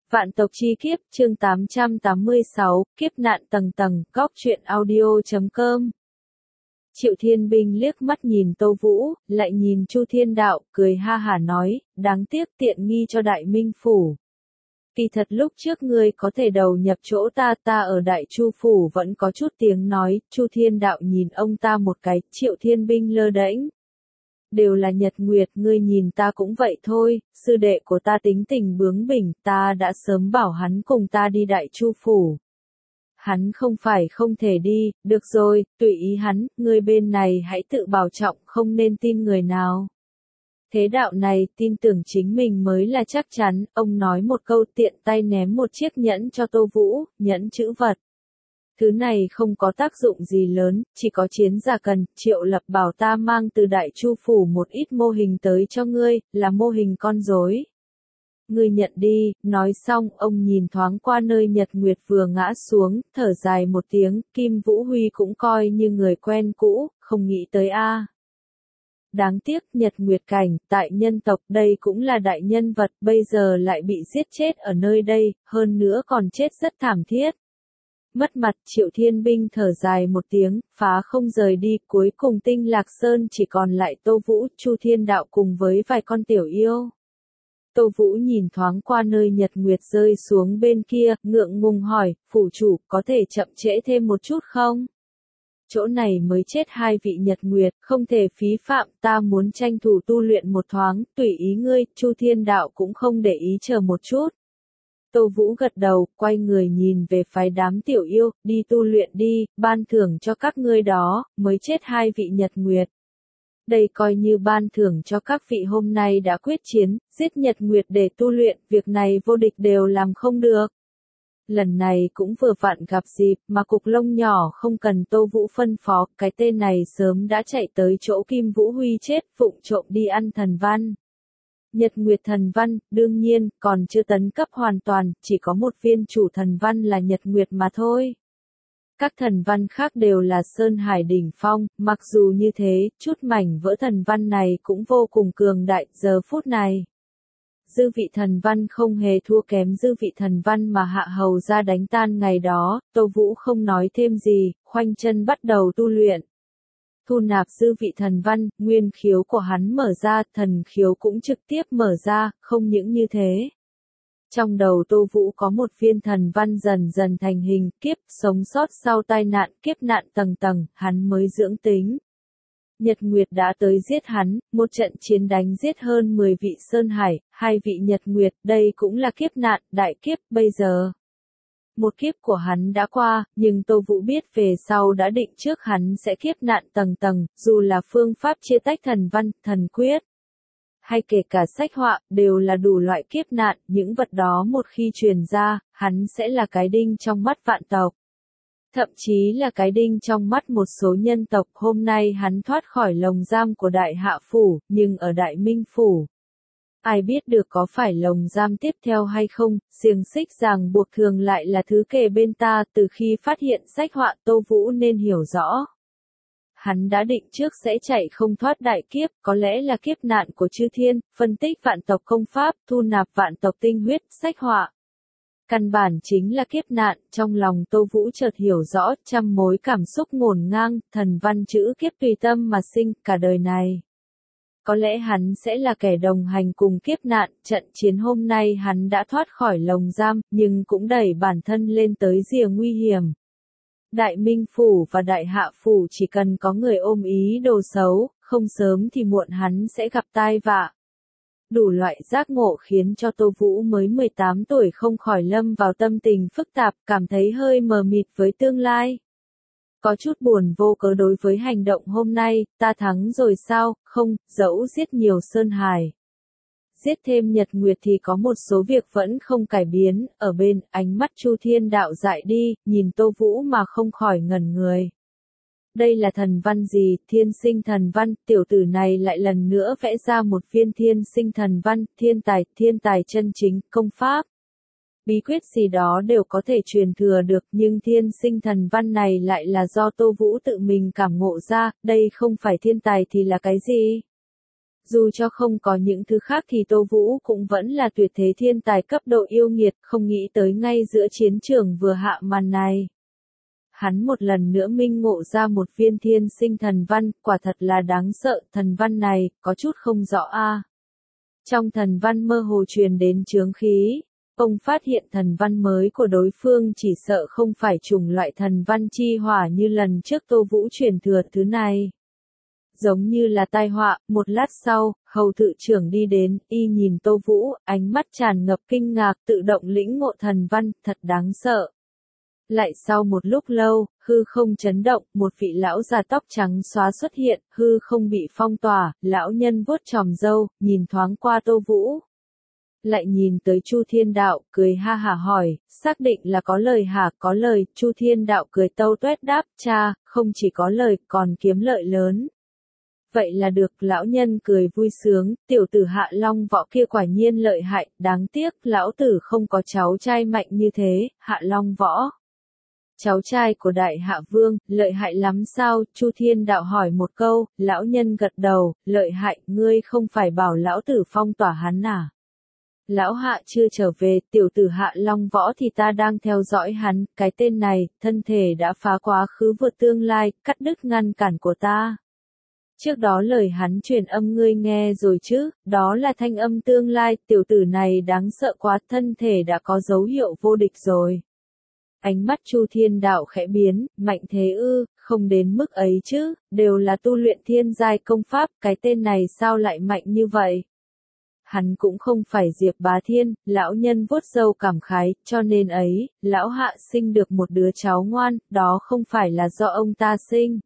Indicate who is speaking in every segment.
Speaker 1: Vạn tộc chi kiếp, chương 886, kiếp nạn tầng tầng, góc truyện audio.com. Triệu Thiên Binh liếc mắt nhìn Tô Vũ, lại nhìn Chu Thiên Đạo, cười ha hả nói, đáng tiếc tiện nghi cho Đại Minh Phủ. Kỳ thật lúc trước ngươi có thể đầu nhập chỗ ta ở Đại Chu Phủ vẫn có chút tiếng nói, Chu Thiên Đạo nhìn ông ta một cái, Triệu Thiên Binh lơ đễnh. Đều là nhật nguyệt, ngươi nhìn ta cũng vậy thôi, sư đệ của ta tính tình bướng bỉnh, ta đã sớm bảo hắn cùng ta đi Đại Chu Phủ. Hắn không phải không thể đi, được rồi, tùy ý hắn, ngươi bên này hãy tự bảo trọng, không nên tin người nào. Thế đạo này, tin tưởng chính mình mới là chắc chắn, ông nói một câu tiện tay ném một chiếc nhẫn cho Tô Vũ, nhẫn chữ vật. Thứ này không có tác dụng gì lớn, chỉ có chiến giả cần, Triệu Lập bảo ta mang từ Đại Chu Phủ một ít mô hình tới cho ngươi, là mô hình con rối. Ngươi nhận đi, nói xong, ông nhìn thoáng qua nơi Nhật Nguyệt vừa ngã xuống, thở dài một tiếng, Kim Vũ Huy cũng coi như người quen cũ, không nghĩ tới a. Đáng tiếc Nhật Nguyệt Cảnh, tại nhân tộc đây cũng là đại nhân vật, bây giờ lại bị giết chết ở nơi đây, hơn nữa còn chết rất thảm thiết. Mất mặt, Triệu Thiên Binh thở dài một tiếng, phá không rời đi, cuối cùng Tinh Lạc Sơn chỉ còn lại Tô Vũ, Chu Thiên Đạo cùng với vài con tiểu yêu. Tô Vũ nhìn thoáng qua nơi Nhật Nguyệt rơi xuống bên kia, ngượng ngùng hỏi, phủ chủ, có thể chậm trễ thêm một chút không? Chỗ này mới chết hai vị Nhật Nguyệt, không thể phí phạm, ta muốn tranh thủ tu luyện một thoáng, tùy ý ngươi, Chu Thiên Đạo cũng không để ý chờ một chút. Tô Vũ gật đầu, quay người nhìn về phái đám tiểu yêu, đi tu luyện đi, ban thưởng cho các ngươi đó, mới chết hai vị Nhật Nguyệt. Đây coi như ban thưởng cho các vị hôm nay đã quyết chiến, giết Nhật Nguyệt để tu luyện, việc này vô địch đều làm không được. Lần này cũng vừa vặn gặp dịp, mà cục lông nhỏ không cần Tô Vũ phân phó, cái tên này sớm đã chạy tới chỗ Kim Vũ Huy chết, vụng trộm đi ăn thần văn. Nhật Nguyệt thần văn, đương nhiên, còn chưa tấn cấp hoàn toàn, chỉ có một viên chủ thần văn là Nhật Nguyệt mà thôi. Các thần văn khác đều là Sơn Hải đỉnh phong, mặc dù như thế, chút mảnh vỡ thần văn này cũng vô cùng cường đại, giờ phút này. Dư vị thần văn không hề thua kém dư vị thần văn mà Hạ Hầu ra đánh tan ngày đó, Tô Vũ không nói thêm gì, khoanh chân bắt đầu tu luyện. Thu nạp dư vị thần văn, nguyên khiếu của hắn mở ra, thần khiếu cũng trực tiếp mở ra, không những như thế. Trong đầu Tô Vũ có một viên thần văn dần dần thành hình, kiếp sống sót sau tai nạn, kiếp nạn tầng tầng, hắn mới dưỡng tính. Nhật Nguyệt đã tới giết hắn, một trận chiến đánh giết hơn 10 vị Sơn Hải, 2 vị Nhật Nguyệt, đây cũng là kiếp nạn, đại kiếp, bây giờ. Một kiếp của hắn đã qua, nhưng Tô Vũ biết về sau đã định trước hắn sẽ kiếp nạn tầng tầng, dù là phương pháp chia tách thần văn, thần quyết, hay kể cả sách họa, đều là đủ loại kiếp nạn, những vật đó một khi truyền ra, hắn sẽ là cái đinh trong mắt vạn tộc. Thậm chí là cái đinh trong mắt một số nhân tộc, hôm nay hắn thoát khỏi lồng giam của Đại Hạ Phủ, nhưng ở Đại Minh Phủ. Ai biết được có phải lồng giam tiếp theo hay không, xiềng xích ràng buộc thường lại là thứ kề bên ta, từ khi phát hiện sách họa Tô Vũ nên hiểu rõ. Hắn đã định trước sẽ chạy không thoát đại kiếp, có lẽ là kiếp nạn của chư thiên, phân tích vạn tộc công pháp, thu nạp vạn tộc tinh huyết, sách họa. Căn bản chính là kiếp nạn, trong lòng Tô Vũ chợt hiểu rõ, trăm mối cảm xúc ngổn ngang, thần văn chữ kiếp tùy tâm mà sinh, cả đời này. Có lẽ hắn sẽ là kẻ đồng hành cùng kiếp nạn, trận chiến hôm nay hắn đã thoát khỏi lồng giam, nhưng cũng đẩy bản thân lên tới rìa nguy hiểm. Đại Minh Phủ và Đại Hạ Phủ chỉ cần có người ôm ý đồ xấu, không sớm thì muộn hắn sẽ gặp tai vạ. Đủ loại giác ngộ khiến cho Tô Vũ mới 18 tuổi không khỏi lâm vào tâm tình phức tạp, cảm thấy hơi mờ mịt với tương lai. Có chút buồn vô cớ đối với hành động hôm nay, ta thắng rồi sao, không, dẫu giết nhiều Sơn Hải. Giết thêm Nhật Nguyệt thì có một số việc vẫn không cải biến, ở bên, ánh mắt Chu Thiên Đạo dại đi, nhìn Tô Vũ mà không khỏi ngẩn người. Đây là thần văn gì, thiên sinh thần văn, tiểu tử này lại lần nữa vẽ ra một viên thiên sinh thần văn, thiên tài chân chính, công pháp. Bí quyết gì đó đều có thể truyền thừa được, nhưng thiên sinh thần văn này lại là do Tô Vũ tự mình cảm ngộ ra, đây không phải thiên tài thì là cái gì? Dù cho không có những thứ khác thì Tô Vũ cũng vẫn là tuyệt thế thiên tài cấp độ yêu nghiệt, không nghĩ tới ngay giữa chiến trường vừa hạ màn này. Hắn một lần nữa minh ngộ ra một viên thiên sinh thần văn, quả thật là đáng sợ, thần văn này, có chút không rõ a. Trong thần văn mơ hồ truyền đến chướng khí, ông phát hiện thần văn mới của đối phương chỉ sợ không phải chủng loại thần văn chi hỏa như lần trước Tô Vũ truyền thừa thứ này. Giống như là tai họa, một lát sau, hầu thự trưởng đi đến, y nhìn Tô Vũ, ánh mắt tràn ngập kinh ngạc, tự động lĩnh ngộ thần văn, thật đáng sợ. Lại sau một lúc lâu, hư không chấn động, một vị lão già tóc trắng xóa xuất hiện, hư không bị phong tỏa, lão nhân vuốt chòm râu, nhìn thoáng qua Tô Vũ. Lại nhìn tới Chu Thiên Đạo, cười ha hả hỏi, xác định là có lời hả? Có lời. Chu Thiên Đạo cười tâu tuét đáp, cha, không chỉ có lời, còn kiếm lợi lớn. Vậy là được, lão nhân cười vui sướng, tiểu tử Hạ Long Võ kia quả nhiên lợi hại, đáng tiếc, lão tử không có cháu trai mạnh như thế, Hạ Long Võ. Cháu trai của Đại Hạ Vương, lợi hại lắm sao? Chu Thiên Đạo hỏi một câu, lão nhân gật đầu, lợi hại, ngươi không phải bảo lão tử phong tỏa hắn à? Lão Hạ chưa trở về, tiểu tử Hạ Long Võ thì ta đang theo dõi hắn, cái tên này, thân thể đã phá quá khứ vượt tương lai, cắt đứt ngăn cản của ta. Trước đó lời hắn truyền âm ngươi nghe rồi chứ, đó là thanh âm tương lai, tiểu tử này đáng sợ quá, thân thể đã có dấu hiệu vô địch rồi. Ánh mắt Chu Thiên Đạo khẽ biến, mạnh thế ư, không đến mức ấy chứ, đều là tu luyện thiên giai công pháp, cái tên này sao lại mạnh như vậy? Hắn cũng không phải Diệp Bá Thiên, lão nhân vuốt râu cảm khái, cho nên ấy, lão Hạ sinh được một đứa cháu ngoan, đó không phải là do ông ta sinh.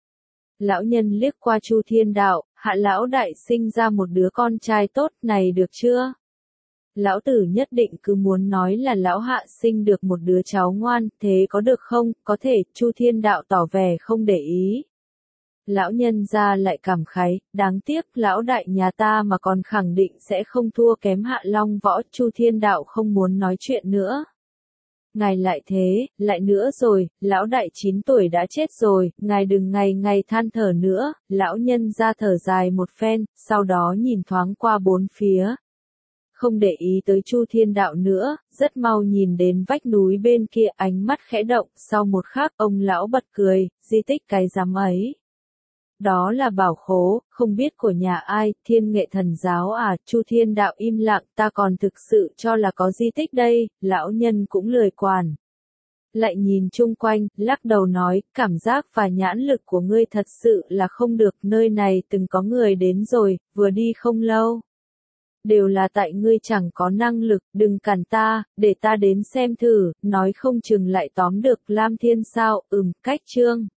Speaker 1: Lão nhân liếc qua Chu Thiên Đạo, Hạ lão đại sinh ra một đứa con trai tốt, này được chưa? Lão tử nhất định cứ muốn nói là lão Hạ sinh được một đứa cháu ngoan, thế có được không? Có thể, Chu Thiên Đạo tỏ vẻ không để ý. Lão nhân ra lại cảm khái, đáng tiếc, lão đại nhà ta mà còn khẳng định sẽ không thua kém Hạ Long Võ. Chu Thiên Đạo không muốn nói chuyện nữa. Ngài lại thế, lại nữa rồi, lão đại 9 tuổi đã chết rồi, ngài đừng ngày ngày than thở nữa. Lão nhân ra thở dài một phen, sau đó nhìn thoáng qua bốn phía. Không để ý tới Chu Thiên Đạo nữa, rất mau nhìn đến vách núi bên kia, ánh mắt khẽ động, sau một khắc, ông lão bật cười, di tích cái rắm ấy. Đó là bảo khố, không biết của nhà ai, Thiên Nghệ Thần Giáo à? Chu Thiên Đạo im lặng, ta còn thực sự cho là có di tích đây, lão nhân cũng lười quản. Lại nhìn chung quanh, lắc đầu nói, cảm giác và nhãn lực của ngươi thật sự là không được, nơi này từng có người đến rồi, vừa đi không lâu. Đều là tại ngươi chẳng có năng lực, đừng cản ta, để ta đến xem thử, nói không chừng lại tóm được Lam Thiên sao, cách chương.